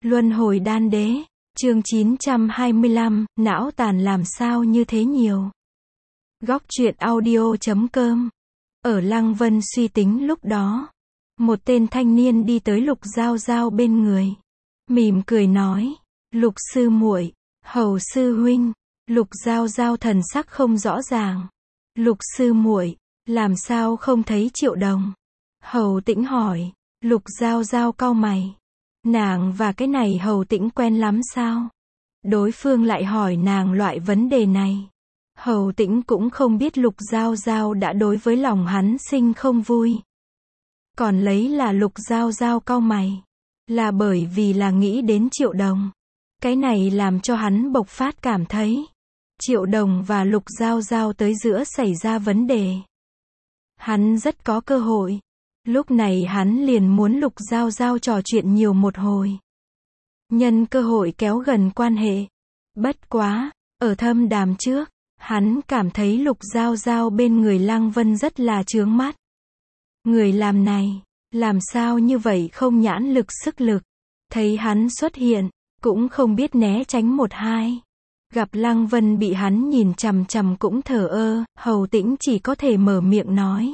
Luân hồi đan đế, chương 925, não tàn làm sao như thế nhiều. Góc truyện audio.com. Ở Lăng Vân suy tính lúc đó, một tên thanh niên đi tới Lục Giao Giao bên người, mỉm cười nói, Lục sư muội, Hầu sư huynh. Lục Giao Giao thần sắc không rõ ràng. Lục sư muội, làm sao không thấy Triệu Đồng? Hầu Tĩnh hỏi. Lục Giao Giao cau mày. Nàng và cái này Hầu Tĩnh quen lắm sao? Đối phương lại hỏi nàng loại vấn đề này. Hầu Tĩnh cũng không biết Lục Giao Giao đã đối với lòng hắn sinh không vui. Còn lấy là Lục Giao Giao cau mày, là bởi vì là nghĩ đến Triệu Đồng. Cái này làm cho hắn bộc phát cảm thấy Triệu Đồng và Lục Giao Giao tới giữa xảy ra vấn đề. Hắn rất có cơ hội. Lúc này hắn liền muốn Lục Giao Giao trò chuyện nhiều một hồi. Nhân cơ hội kéo gần quan hệ. Bất quá, ở thâm đàm trước, hắn cảm thấy Lục Giao Giao bên người Lăng Vân rất là chướng mắt. Người làm này, làm sao như vậy không nhãn lực sức lực. Thấy hắn xuất hiện, cũng không biết né tránh một hai. Gặp Lăng Vân bị hắn nhìn chằm chằm cũng thờ ơ, Hầu Tĩnh chỉ có thể mở miệng nói.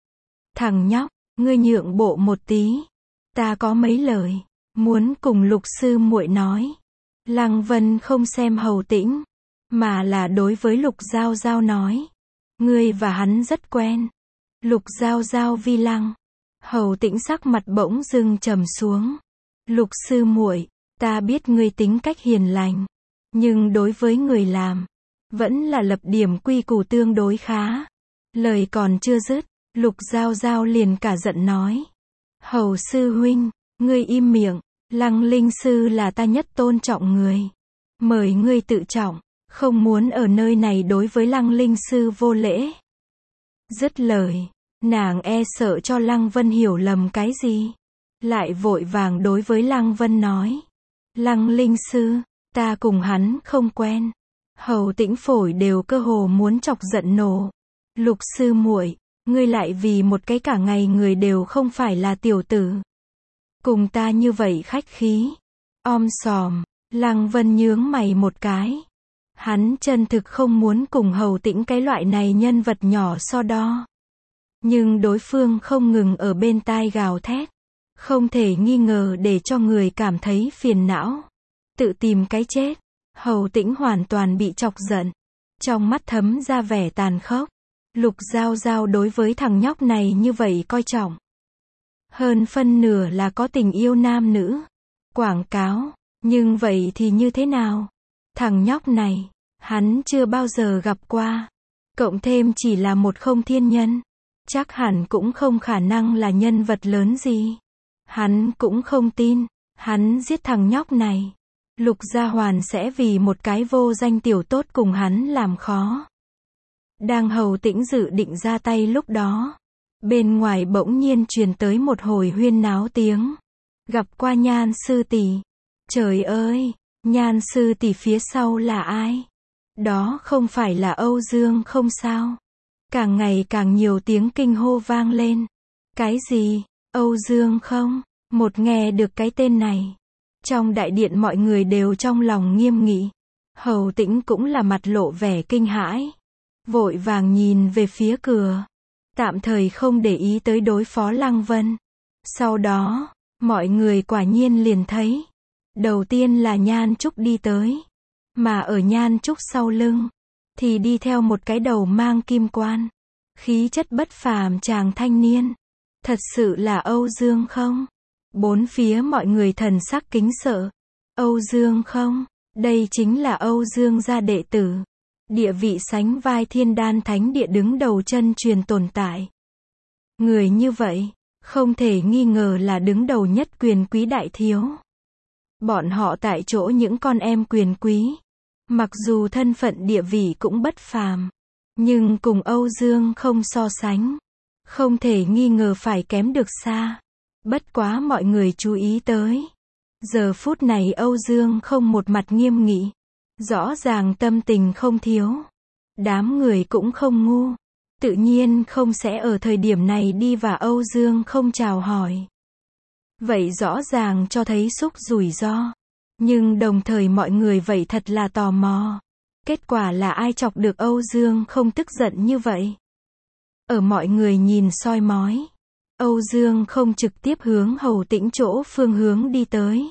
Thằng nhóc, ngươi nhượng bộ một tí. Ta có mấy lời muốn cùng Lục sư muội nói. Lăng Vân không xem Hầu Tĩnh, mà là đối với Lục Giao Giao nói. Ngươi và hắn rất quen. Lục Giao Giao vi lăng. Hầu Tĩnh sắc mặt bỗng dưng trầm xuống. Lục sư muội, ta biết ngươi tính cách hiền lành, nhưng đối với người làm, vẫn là lập điểm quy củ tương đối khá. Lời còn chưa dứt, Lục Giao Giao liền cả giận nói. Hầu sư huynh, ngươi im miệng, Lăng Linh sư là ta nhất tôn trọng người. Mời ngươi tự trọng, không muốn ở nơi này đối với Lăng Linh sư vô lễ. Dứt lời, nàng e sợ cho Lăng Vân hiểu lầm cái gì. Lại vội vàng đối với Lăng Vân nói. Lăng Linh sư, ta cùng hắn không quen. Hầu Tĩnh phổi đều cơ hồ muốn chọc giận nổ. Lục sư muội, ngươi lại vì một cái cả ngày người đều không phải là tiểu tử. Cùng ta như vậy khách khí. Sòm, Lăng Vân nhướng mày một cái. Hắn chân thực không muốn cùng Hầu Tĩnh cái loại này nhân vật nhỏ so đo. Nhưng đối phương không ngừng ở bên tai gào thét. Không thể nghi ngờ để cho người cảm thấy phiền não. Tự tìm cái chết. Hầu Tĩnh hoàn toàn bị chọc giận. Trong mắt thấm ra vẻ tàn khốc. Lục Giao Giao đối với thằng nhóc này như vậy coi trọng. Hơn phân nửa là có tình yêu nam nữ. Quảng cáo. Nhưng vậy thì như thế nào? Thằng nhóc này, hắn chưa bao giờ gặp qua. Cộng thêm chỉ là một không thiên nhân. Chắc hẳn cũng không khả năng là nhân vật lớn gì. Hắn cũng không tin, hắn giết thằng nhóc này. Lục Gia Hoàn sẽ vì một cái vô danh tiểu tốt cùng hắn làm khó. Đang Hầu Tĩnh dự định ra tay lúc đó. Bên ngoài bỗng nhiên truyền tới một hồi huyên náo tiếng. Gặp qua Nhan sư tỷ. Trời ơi, Nhan sư tỷ phía sau là ai? Đó không phải là Âu Dương không sao? Càng ngày càng nhiều tiếng kinh hô vang lên. Cái gì? Âu Dương không? Một nghe được cái tên này. Trong đại điện mọi người đều trong lòng nghiêm nghị. Hầu Tĩnh cũng là mặt lộ vẻ kinh hãi. Vội vàng nhìn về phía cửa. Tạm thời không để ý tới đối phó Lăng Vân. Sau đó, mọi người quả nhiên liền thấy. Đầu tiên là Nhan Trúc đi tới. Mà ở Nhan Trúc sau lưng, thì đi theo một cái đầu mang kim quan. Khí chất bất phàm chàng thanh niên. Thật sự là Âu Dương không? Bốn phía mọi người thần sắc kính sợ. Âu Dương không? Đây chính là Âu Dương gia đệ tử. Địa vị sánh vai Thiên Đan Thánh Địa đứng đầu chân truyền tồn tại. Người như vậy, không thể nghi ngờ là đứng đầu nhất quyền quý đại thiếu. Bọn họ tại chỗ những con em quyền quý. Mặc dù thân phận địa vị cũng bất phàm. Nhưng cùng Âu Dương không so sánh. Không thể nghi ngờ phải kém được xa. Bất quá mọi người chú ý tới. Giờ phút này Âu Dương không một mặt nghiêm nghị. Rõ ràng tâm tình không thiếu. Đám người cũng không ngu. Tự nhiên không sẽ ở thời điểm này đi và Âu Dương không chào hỏi. Vậy rõ ràng cho thấy xúc rủi ro. Nhưng đồng thời mọi người vậy thật là tò mò. Kết quả là ai chọc được Âu Dương không tức giận như vậy? Ở mọi người nhìn soi mói, Âu Dương không trực tiếp hướng Hầu Tĩnh chỗ phương hướng đi tới.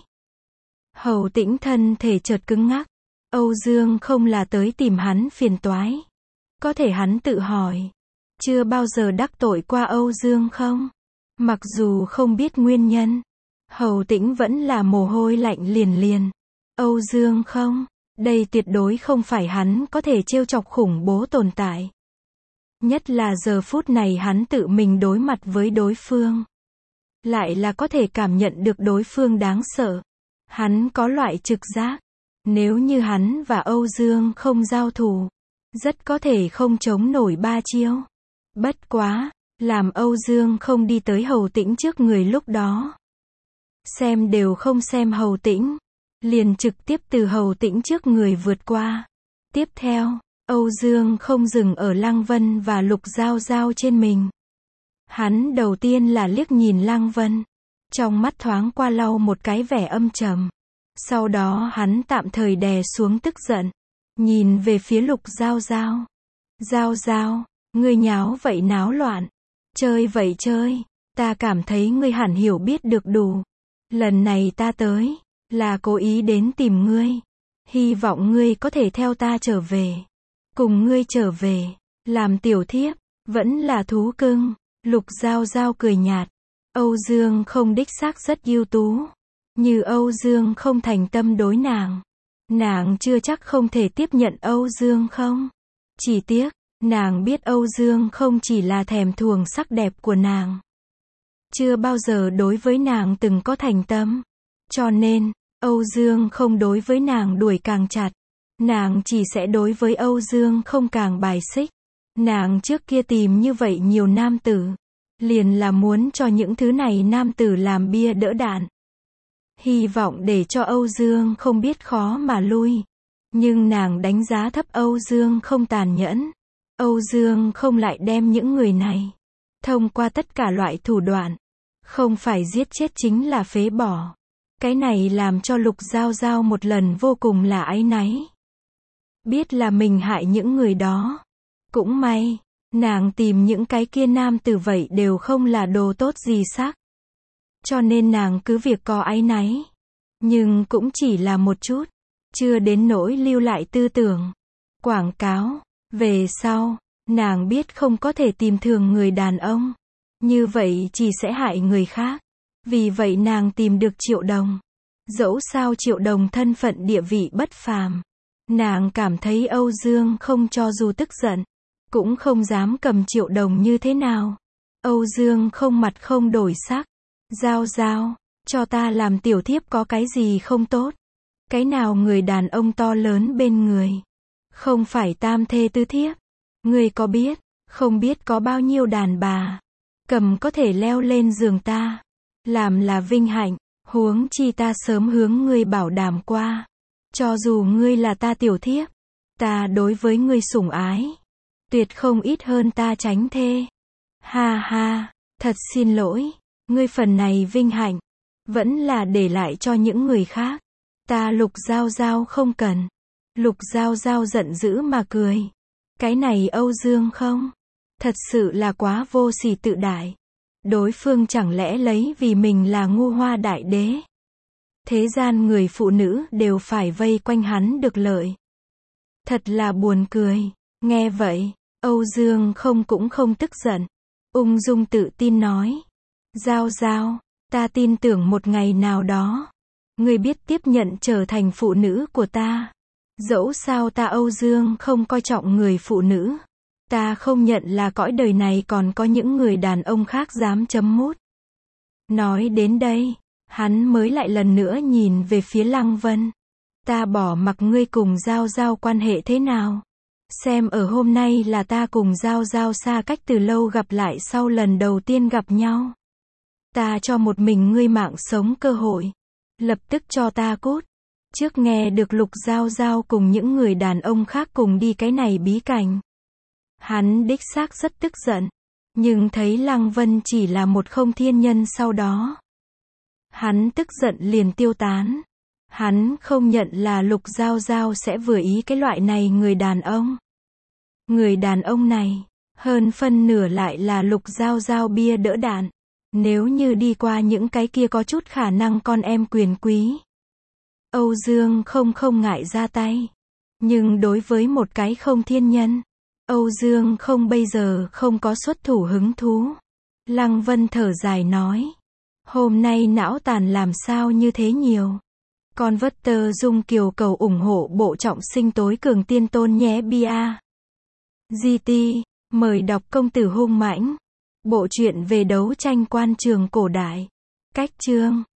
Hầu Tĩnh thân thể chợt cứng ngắc. Âu Dương không là tới tìm hắn phiền toái. Có thể hắn tự hỏi, chưa bao giờ đắc tội qua Âu Dương không? Mặc dù không biết nguyên nhân, Hầu Tĩnh vẫn là mồ hôi lạnh liền liền. Âu Dương không, đây tuyệt đối không phải hắn có thể trêu chọc khủng bố tồn tại. Nhất là giờ phút này hắn tự mình đối mặt với đối phương. Lại là có thể cảm nhận được đối phương đáng sợ. Hắn có loại trực giác. Nếu như hắn và Âu Dương không giao thủ, rất có thể không chống nổi 3 chiêu. Bất quá, làm Âu Dương không đi tới Hầu Tĩnh trước người lúc đó. Xem đều không xem Hầu Tĩnh, liền trực tiếp từ Hầu Tĩnh trước người vượt qua. Tiếp theo, Âu Dương không dừng ở Lăng Vân và Lục Giao Giao trên mình. Hắn đầu tiên là liếc nhìn Lăng Vân, trong mắt thoáng qua lau một cái vẻ âm trầm. Sau đó hắn tạm thời đè xuống tức giận, nhìn về phía Lục Giao Giao. Giao Giao, ngươi nháo vậy náo loạn, chơi vậy chơi, ta cảm thấy ngươi hẳn hiểu biết được đủ. Lần này ta tới, là cố ý đến tìm ngươi. Hy vọng ngươi có thể theo ta trở về. Cùng ngươi trở về, làm tiểu thiếp, vẫn là thú cưng. Lục Giao Giao cười nhạt. Âu Dương không đích xác rất ưu tú. Như Âu Dương không thành tâm đối nàng. Nàng chưa chắc không thể tiếp nhận Âu Dương không. Chỉ tiếc, nàng biết Âu Dương không chỉ là thèm thuồng sắc đẹp của nàng. Chưa bao giờ đối với nàng từng có thành tâm. Cho nên, Âu Dương không đối với nàng đuổi càng chặt. Nàng chỉ sẽ đối với Âu Dương không càng bài xích. Nàng trước kia tìm như vậy nhiều nam tử. Liền là muốn cho những thứ này nam tử làm bia đỡ đạn. Hy vọng để cho Âu Dương không biết khó mà lui. Nhưng nàng đánh giá thấp Âu Dương không tàn nhẫn. Âu Dương không lại đem những người này thông qua tất cả loại thủ đoạn. Không phải giết chết chính là phế bỏ. Cái này làm cho Lục Giao Giao một lần vô cùng là áy náy. Biết là mình hại những người đó. Cũng may, nàng tìm những cái kia nam tử vậy đều không là đồ tốt gì sắc. Cho nên nàng cứ việc có áy náy. Nhưng cũng chỉ là một chút. Chưa đến nỗi lưu lại tư tưởng. Quảng cáo. Về sau, nàng biết không có thể tìm thường người đàn ông. Như vậy chỉ sẽ hại người khác. Vì vậy nàng tìm được Triệu Đồng. Dẫu sao Triệu Đồng thân phận địa vị bất phàm. Nàng cảm thấy Âu Dương không cho dù tức giận, cũng không dám cầm Triệu Đồng như thế nào. Âu Dương không mặt không đổi sắc. Giao Giao, cho ta làm tiểu thiếp có cái gì không tốt? Cái nào người đàn ông to lớn bên người? Không phải tam thê tứ thiếp. Ngươi có biết, không biết có bao nhiêu đàn bà cầm có thể leo lên giường ta. Làm là vinh hạnh, huống chi ta sớm hướng ngươi bảo đảm qua. Cho dù ngươi là ta tiểu thiếp, ta đối với ngươi sủng ái, tuyệt không ít hơn ta tránh thê. Ha ha, thật xin lỗi, ngươi phần này vinh hạnh, vẫn là để lại cho những người khác. Ta Lục Giao Giao không cần. Lục Giao Giao giận dữ mà cười. Cái này Âu Dương không? Thật sự là quá vô sỉ tự đại. Đối phương chẳng lẽ lấy vì mình là ngu hoa đại đế? Thế gian người phụ nữ đều phải vây quanh hắn được lợi. Thật là buồn cười. Nghe vậy, Âu Dương không cũng không tức giận. Ung dung tự tin nói. Giao Giao, ta tin tưởng một ngày nào đó, ngươi biết tiếp nhận trở thành phụ nữ của ta. Dẫu sao ta Âu Dương không coi trọng người phụ nữ. Ta không nhận là cõi đời này còn có những người đàn ông khác dám chấm mút. Nói đến đây, hắn mới lại lần nữa nhìn về phía Lăng Vân. Ta bỏ mặc ngươi cùng Giao Giao quan hệ thế nào. Xem ở hôm nay là ta cùng Giao Giao xa cách từ lâu gặp lại sau lần đầu tiên gặp nhau. Ta cho một mình ngươi mạng sống cơ hội. Lập tức cho ta cút. Trước nghe được Lục Giao Giao cùng những người đàn ông khác cùng đi cái này bí cảnh. Hắn đích xác rất tức giận. Nhưng thấy Lăng Vân chỉ là một không thiên nhân sau đó. Hắn tức giận liền tiêu tán. Hắn không nhận là Lục Giao Giao sẽ vừa ý cái loại này người đàn ông. Người đàn ông này, hơn phân nửa lại là Lục Giao Giao bia đỡ đạn. Nếu như đi qua những cái kia có chút khả năng con em quyền quý, Âu Dương không ngại ra tay. Nhưng đối với một cái không thiên nhân, Âu Dương không bây giờ không có xuất thủ hứng thú. Lăng Vân thở dài nói. Hôm nay não tàn làm sao như thế nhiều. Con vất tơ Dung Kiều cầu ủng hộ bộ trọng sinh tối cường tiên tôn nhé bia. GT, mời đọc Công tử hung mãnh. Bộ truyện về đấu tranh quan trường cổ đại. Cách chương